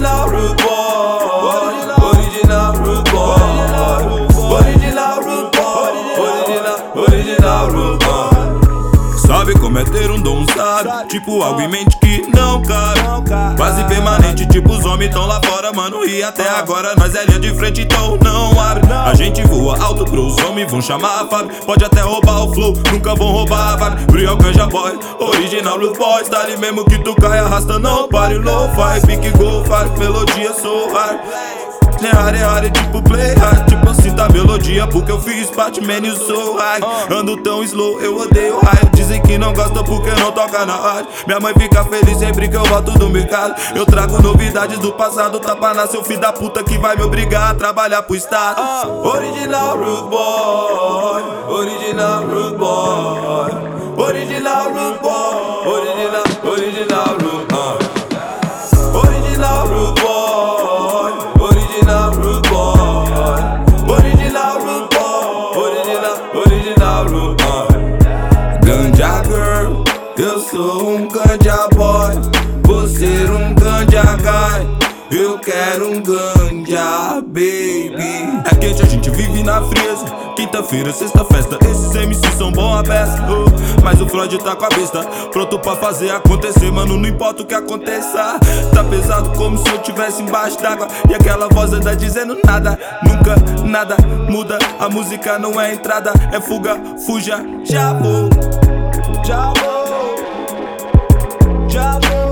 Original Rude Boy, original Rude Boy, original Rude Boy, original Rude Boy. Sabe como é ter um dom, sabe? Tipo algo em mente que não cabe. Quase permanente, tipo os homens tão lá fora, mano. E até agora nós é linha de frente, então não abre. A gente voa alto pros homens, vão chamar a Fábio. Pode até roubar o flow, nunca vão roubar a vibe. Briel Ganja Boy, original Rude Boy. Tá ali mesmo que tu cai, arrasta, não pare. Lo-fi, pique, go, fire, melodia, sou hard. É hard, tipo play hard. Tipo assim tá melodia, porque eu fiz parte, man, eu sou high. Ando tão slow, eu odeio raio. Dizem que não gosta porque não toca na rádio. Minha mãe fica feliz sempre que eu volto do mercado. Eu trago novidades do passado, tapa na seu filho da puta que vai me obrigar a trabalhar pro estado. Original Rude Boy, original Rude Boy, original Rude Boy, original Rude Boy. Original Rude Boy, original Rude Boy, original Rude Boy, original Rude Boy. Ganja Girl, eu sou um Ganja Boy. Você um Ganja Guy. Eu quero um ganja, baby. É quente, a gente vive na frieza. Quinta-feira, sexta festa. Esses MCs são bom a beça, mas o Floyd tá com a besta pronto pra fazer acontecer, mano, não importa o que aconteça. Tá pesado como se eu tivesse embaixo d'água. E aquela voz anda dizendo nada. Nunca nada muda. A música não é entrada, é fuga, fuja. Já vou, já vou, já vou.